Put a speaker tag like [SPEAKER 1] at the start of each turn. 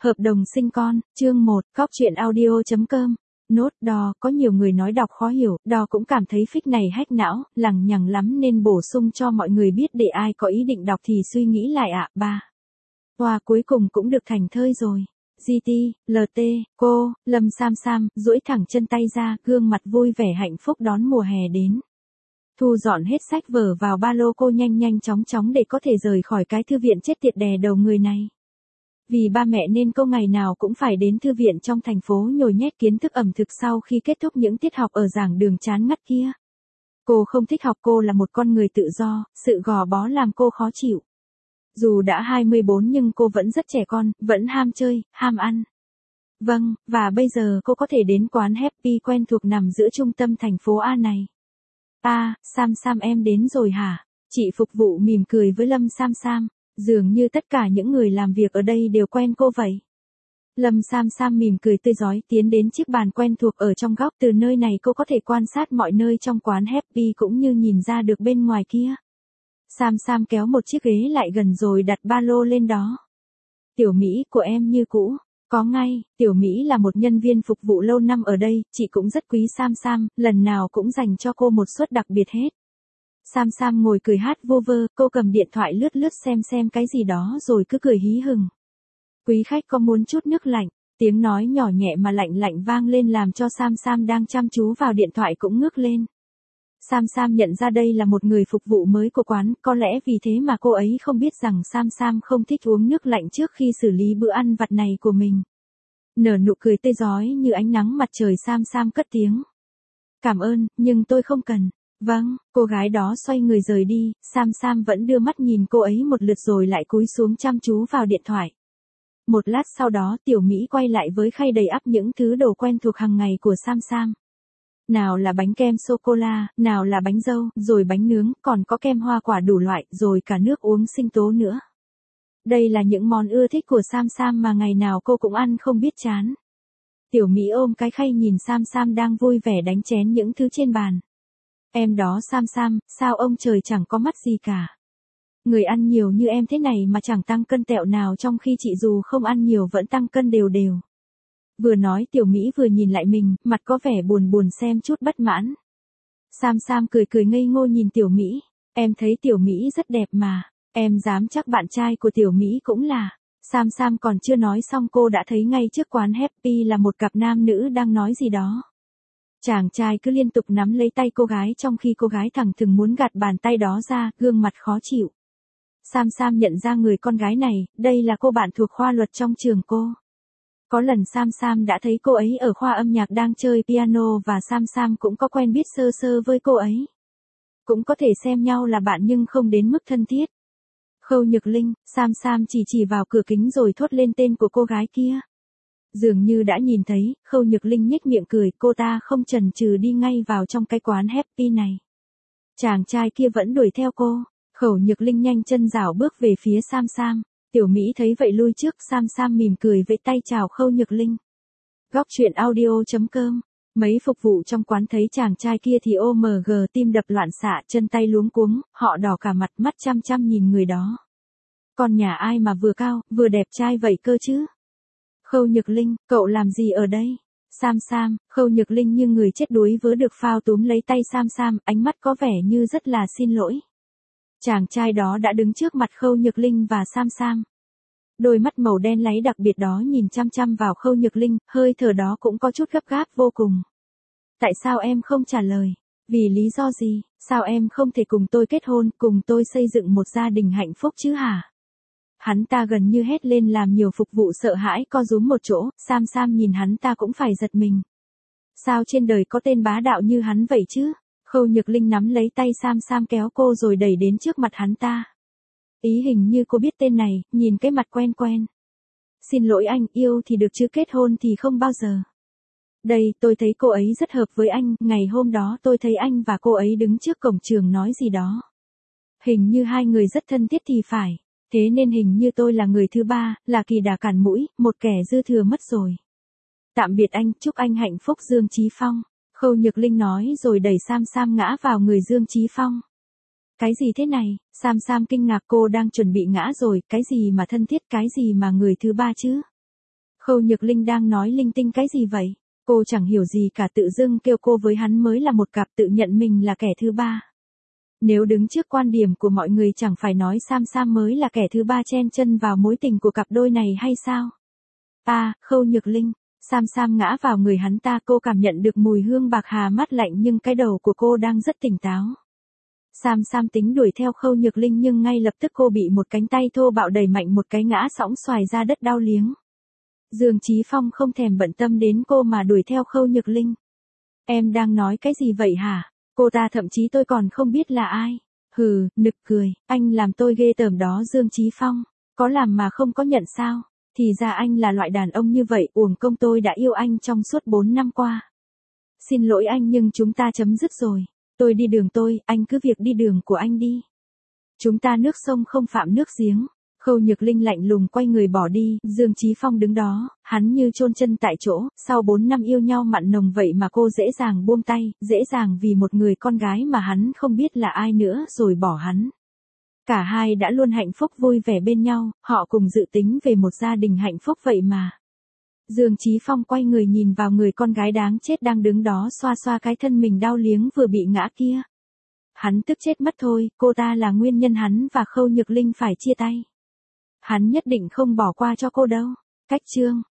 [SPEAKER 1] Hợp đồng sinh con, chương 1, Góc truyện audio.com. Nốt đò, có nhiều người nói đọc khó hiểu, đò cũng cảm thấy phích này hack não, lằng nhằng lắm nên bổ sung cho mọi người biết để ai có ý định đọc thì suy nghĩ lại ạ. 3. Hoa cuối cùng cũng được thành thơi rồi. GT, LT, cô, Lâm Sam Sam, duỗi thẳng chân tay ra, gương mặt vui vẻ hạnh phúc đón mùa hè đến. Thu dọn hết sách vở vào ba lô cô nhanh chóng để có thể rời khỏi cái thư viện chết tiệt đè đầu người này. Vì ba mẹ nên cô ngày nào cũng phải đến thư viện trong thành phố nhồi nhét kiến thức ẩm thực sau khi kết thúc những tiết học ở giảng đường chán ngắt kia. Cô không thích học, cô là một con người tự do, sự gò bó làm cô khó chịu. Dù đã 24 nhưng cô vẫn rất trẻ con, vẫn ham chơi, ham ăn. Vâng, và bây giờ cô có thể đến quán Happy quen thuộc nằm giữa trung tâm thành phố A này. Sam Sam em đến rồi hả? Chị phục vụ mỉm cười với Lâm Sam Sam. Dường như tất cả những người làm việc ở đây đều quen cô vậy. Lâm Sam Sam mỉm cười tươi rói tiến đến chiếc bàn quen thuộc ở trong góc, từ nơi này cô có thể quan sát mọi nơi trong quán Happy cũng như nhìn ra được bên ngoài kia. Sam Sam kéo một chiếc ghế lại gần rồi đặt ba lô lên đó. Tiểu Mỹ của em như cũ. Có ngay, Tiểu Mỹ là một nhân viên phục vụ lâu năm ở đây, chị cũng rất quý Sam Sam, lần nào cũng dành cho cô một suất đặc biệt hết. Sam Sam ngồi cười hát vô vơ, cô cầm điện thoại lướt xem cái gì đó rồi cứ cười hí hửng. Quý khách có muốn chút nước lạnh? Tiếng nói nhỏ nhẹ mà lạnh vang lên làm cho Sam Sam đang chăm chú vào điện thoại cũng ngước lên. Sam Sam nhận ra đây là một người phục vụ mới của quán, có lẽ vì thế mà cô ấy không biết rằng Sam Sam không thích uống nước lạnh trước khi xử lý bữa ăn vặt này của mình. Nở nụ cười tươi rói như ánh nắng mặt trời, Sam Sam cất tiếng. Cảm ơn, nhưng tôi không cần. Vâng, cô gái đó xoay người rời đi, Sam Sam vẫn đưa mắt nhìn cô ấy một lượt rồi lại cúi xuống chăm chú vào điện thoại. Một lát sau đó Tiểu Mỹ quay lại với khay đầy ắp những thứ đồ quen thuộc hàng ngày của Sam Sam. Nào là bánh kem sô-cô-la, nào là bánh dâu, rồi bánh nướng, còn có kem hoa quả đủ loại, rồi cả nước uống sinh tố nữa. Đây là những món ưa thích của Sam Sam mà ngày nào cô cũng ăn không biết chán. Tiểu Mỹ ôm cái khay nhìn Sam Sam đang vui vẻ đánh chén những thứ trên bàn. Em đó Sam Sam, sao ông trời chẳng có mắt gì cả. Người ăn nhiều như em thế này mà chẳng tăng cân tẹo nào, trong khi chị dù không ăn nhiều vẫn tăng cân đều. Vừa nói Tiểu Mỹ vừa nhìn lại mình, mặt có vẻ buồn xem chút bất mãn. Sam Sam cười ngây ngô nhìn Tiểu Mỹ. Em thấy Tiểu Mỹ rất đẹp mà. Em dám chắc bạn trai của Tiểu Mỹ cũng là. Sam Sam còn chưa nói xong cô đã thấy ngay trước quán Happy là một cặp nam nữ đang nói gì đó. Chàng trai cứ liên tục nắm lấy tay cô gái trong khi cô gái thẳng thừng muốn gạt bàn tay đó ra, gương mặt khó chịu. Sam Sam nhận ra người con gái này, đây là cô bạn thuộc khoa luật trong trường cô. Có lần Sam Sam đã thấy cô ấy ở khoa âm nhạc đang chơi piano và Sam Sam cũng có quen biết sơ với cô ấy. Cũng có thể xem nhau là bạn nhưng không đến mức thân thiết. Khâu Nhược Linh, Sam Sam chỉ vào cửa kính rồi thốt lên tên của cô gái kia. Dường như đã nhìn thấy, Khâu Nhược Linh nhếch miệng cười, cô ta không chần chừ đi ngay vào trong cái quán Happy này. Chàng trai kia vẫn đuổi theo cô, Khâu Nhược Linh nhanh chân rảo bước về phía Sam Sam. Tiểu Mỹ thấy vậy lui trước, Sam Sam mỉm cười vẫy tay chào Khâu Nhược Linh. Góc truyện audio.com. Mấy phục vụ trong quán thấy chàng trai kia thì OMG tim đập loạn xạ, chân tay luống cuống, họ đỏ cả mặt, mắt chăm nhìn người đó. Con nhà ai mà vừa cao, vừa đẹp trai vậy cơ chứ? Khâu Nhược Linh, cậu làm gì ở đây? Sam Sam, Khâu Nhược Linh như người chết đuối vớ được phao túm lấy tay Sam Sam, ánh mắt có vẻ như rất là xin lỗi. Chàng trai đó đã đứng trước mặt Khâu Nhược Linh và Sam Sam. Đôi mắt màu đen láy đặc biệt đó nhìn chăm vào Khâu Nhược Linh, hơi thở đó cũng có chút gấp gáp vô cùng. Tại sao em không trả lời? Vì lý do gì? Sao em không thể cùng tôi kết hôn, cùng tôi xây dựng một gia đình hạnh phúc chứ hả? Hắn ta gần như hét lên làm nhiều phục vụ sợ hãi co rúm một chỗ, Sam Sam nhìn hắn ta cũng phải giật mình. Sao trên đời có tên bá đạo như hắn vậy chứ? Khâu Nhược Linh nắm lấy tay Sam Sam kéo cô rồi đẩy đến trước mặt hắn ta. Ý hình như cô biết tên này, nhìn cái mặt quen. Xin lỗi anh, yêu thì được chứ kết hôn thì không bao giờ. Đây, tôi thấy cô ấy rất hợp với anh, ngày hôm đó tôi thấy anh và cô ấy đứng trước cổng trường nói gì đó. Hình như hai người rất thân thiết thì phải, thế nên hình như tôi là người thứ ba, là kỳ đà cản mũi, một kẻ dư thừa mất rồi. Tạm biệt anh, chúc anh hạnh phúc Dương Chí Phong. Khâu Nhược Linh nói rồi đẩy Sam Sam ngã vào người Dương Chí Phong. Cái gì thế này? Sam Sam kinh ngạc, cô đang chuẩn bị ngã rồi, cái gì mà thân thiết, cái gì mà người thứ ba chứ? Khâu Nhược Linh đang nói linh tinh cái gì vậy? Cô chẳng hiểu gì cả, tự dưng kêu cô với hắn mới là một cặp, tự nhận mình là kẻ thứ ba. Nếu đứng trước quan điểm của mọi người chẳng phải nói Sam Sam mới là kẻ thứ ba chen chân vào mối tình của cặp đôi này hay sao? Khâu Nhược Linh. Sam Sam ngã vào người hắn ta, cô cảm nhận được mùi hương bạc hà mát lạnh nhưng cái đầu của cô đang rất tỉnh táo. Sam Sam tính đuổi theo Khâu Nhược Linh nhưng ngay lập tức cô bị một cánh tay thô bạo đẩy mạnh một cái, ngã sõng xoài ra đất đau liếng. Dương Chí Phong không thèm bận tâm đến cô mà đuổi theo Khâu Nhược Linh. Em đang nói cái gì vậy hả? Cô ta thậm chí tôi còn không biết là ai. Hừ, nực cười, anh làm tôi ghê tởm đó Dương Chí Phong. Có làm mà không có nhận sao? Thì ra anh là loại đàn ông như vậy, uổng công tôi đã yêu anh trong suốt 4 năm qua. Xin lỗi anh nhưng chúng ta chấm dứt rồi. Tôi đi đường tôi, anh cứ việc đi đường của anh đi. Chúng ta nước sông không phạm nước giếng. Khâu Nhược Linh lạnh lùng quay người bỏ đi, Dương Chí Phong đứng đó, hắn như chôn chân tại chỗ, sau 4 năm yêu nhau mặn nồng vậy mà cô dễ dàng buông tay, dễ dàng vì một người con gái mà hắn không biết là ai nữa rồi bỏ hắn. Cả hai đã luôn hạnh phúc vui vẻ bên nhau, họ cùng dự tính về một gia đình hạnh phúc vậy mà. Dương Chí Phong quay người nhìn vào người con gái đáng chết đang đứng đó xoa xoa cái thân mình đau liếng vừa bị ngã kia. Hắn tức chết mất thôi, cô ta là nguyên nhân hắn và Khâu Nhược Linh phải chia tay. Hắn nhất định không bỏ qua cho cô đâu. Cách chương